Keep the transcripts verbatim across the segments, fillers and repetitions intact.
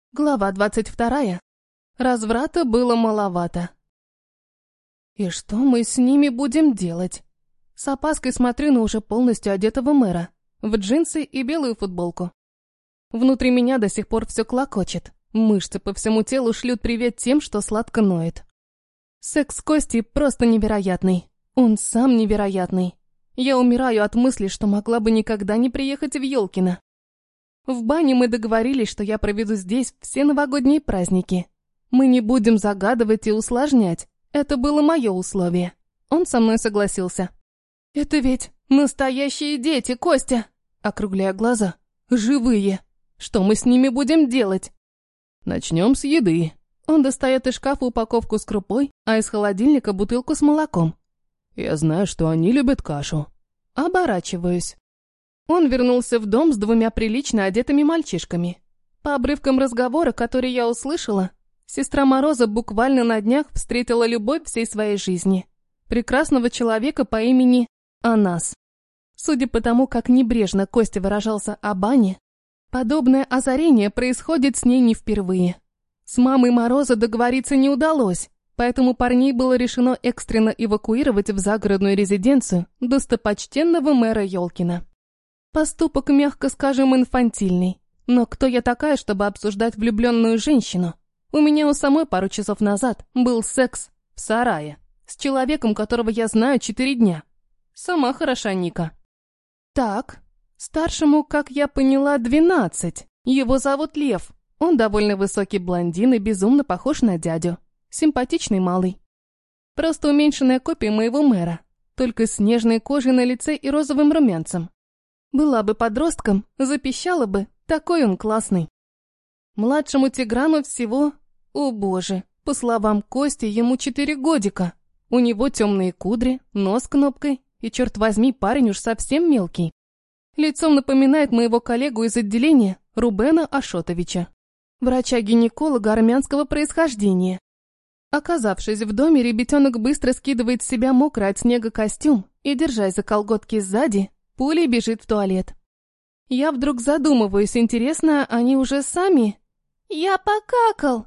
Глава двадцать вторая. Разврата было маловато. И что мы с ними будем делать? С опаской смотрю на уже полностью одетого мэра, в джинсы и белую футболку. Внутри меня до сих пор все клокочет. Мышцы по всему телу шлют привет тем, что сладко ноет. Секс с Костей просто невероятный. Он сам невероятный. Я умираю от мысли, что могла бы никогда не приехать в Ёлкино. В бане мы договорились, что я проведу здесь все новогодние праздники. Мы не будем загадывать и усложнять. Это было мое условие. Он со мной согласился. «Это ведь настоящие дети, Костя!» Округляя глаза. «Живые! Что мы с ними будем делать?» «Начнем с еды». Он достает из шкафа упаковку с крупой, а из холодильника бутылку с молоком. «Я знаю, что они любят кашу». Оборачиваюсь. Он вернулся в дом с двумя прилично одетыми мальчишками. По обрывкам разговора, который я услышала, сестра Мороза буквально на днях встретила любовь всей своей жизни. Прекрасного человека по имени Анас. Судя по тому, как небрежно Костя выражался о бане, подобное озарение происходит с ней не впервые. С мамой Мороза договориться не удалось, поэтому парней было решено экстренно эвакуировать в загородную резиденцию достопочтенного мэра Ёлкина. Поступок, мягко скажем, инфантильный. Но кто я такая, чтобы обсуждать влюбленную женщину? У меня у самой пару часов назад был секс в сарае с человеком, которого я знаю четыре дня. Сама хороша Ника. Так, старшему, как я поняла, двенадцать. Его зовут Лев. Он довольно высокий блондин и безумно похож на дядю. Симпатичный малый. Просто уменьшенная копия моего мэра. Только с нежной кожей на лице и розовым румянцем. Была бы подростком, запищала бы, такой он классный. Младшему Тиграну всего, о боже, по словам Кости, ему четыре годика. У него темные кудри, нос кнопкой, и, черт возьми, парень уж совсем мелкий. Лицом напоминает моего коллегу из отделения Рубена Ашотовича, врача-гинеколога армянского происхождения. Оказавшись в доме, ребятенок быстро скидывает с себя мокрый от снега костюм и, держась за колготки сзади, пулей бежит в туалет. Я вдруг задумываюсь, интересно, они уже сами? «Я покакал!»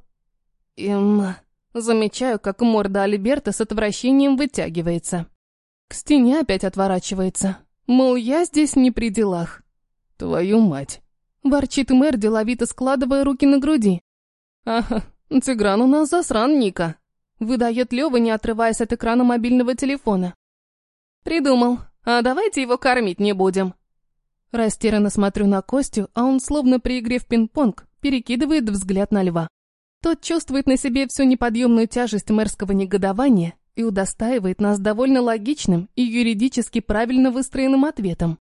Эм... Замечаю, как морда Альберта с отвращением вытягивается. К стене опять отворачивается. Мол, я здесь не при делах. «Твою мать!» Ворчит мэр, деловито складывая руки на груди. «Ага, Тигран у нас засран, Ника!» Выдает Лёва, не отрываясь от экрана мобильного телефона. «Придумал. А давайте его кормить не будем». Растерянно смотрю на Костю, а он, словно при игре в пинг-понг, перекидывает взгляд на Льва. Тот чувствует на себе всю неподъемную тяжесть мэрского негодования и удостаивает нас довольно логичным и юридически правильно выстроенным ответом.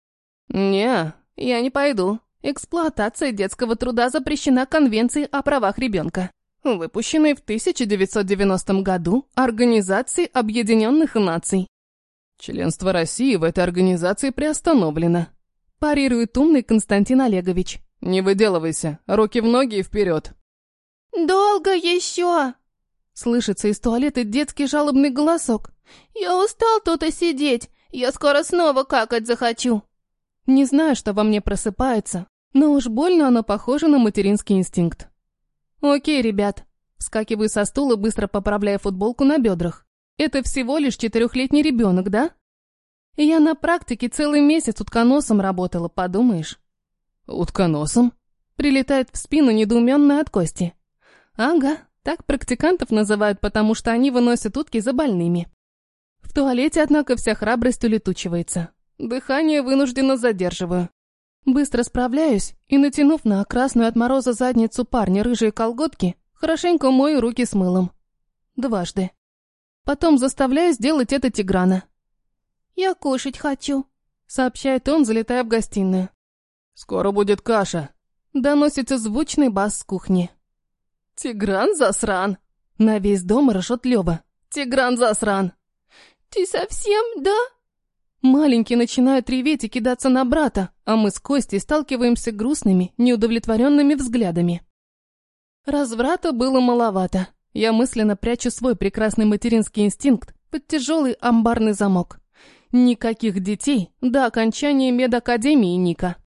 «Не, я не пойду. Эксплуатация детского труда запрещена Конвенцией о правах ребенка, выпущенной в тысяча девятьсот девяностом году Организацией Объединенных Наций. Членство России в этой организации приостановлено», парирует умный Константин Олегович. «Не выделывайся, руки в ноги и вперед». «Долго еще?» Слышится из туалета детский жалобный голосок. «Я устал тут и сидеть, я скоро снова какать захочу». Не знаю, что во мне просыпается, но уж больно оно похоже на материнский инстинкт. «Окей, ребят». Вскакиваю со стула, быстро поправляя футболку на бедрах. «Это всего лишь четырехлетний ребенок, да?» Я на практике целый месяц утконосом работала, подумаешь. «Утконосом?» Прилетает в спину недоуменная от Кости. «Ага, так практикантов называют, потому что они выносят утки за больными». В туалете, однако, вся храбрость улетучивается. Дыхание вынужденно задерживаю. Быстро справляюсь и, натянув на красную от мороза задницу парня рыжие колготки, хорошенько мою руки с мылом. Дважды. Потом заставляю сделать это Тиграна. «Я кушать хочу», — сообщает он, залетая в гостиную. «Скоро будет каша», — доносится звучный бас с кухни. «Тигран засран!» — на весь дом ржет Лёва. «Тигран засран!» «Ты совсем, да?» Маленький начинает реветь и кидаться на брата, а мы с Костей сталкиваемся грустными, неудовлетворенными взглядами. Разврата было маловато. Я мысленно прячу свой прекрасный материнский инстинкт под тяжелый амбарный замок. Никаких детей до окончания медакадемии, Ника.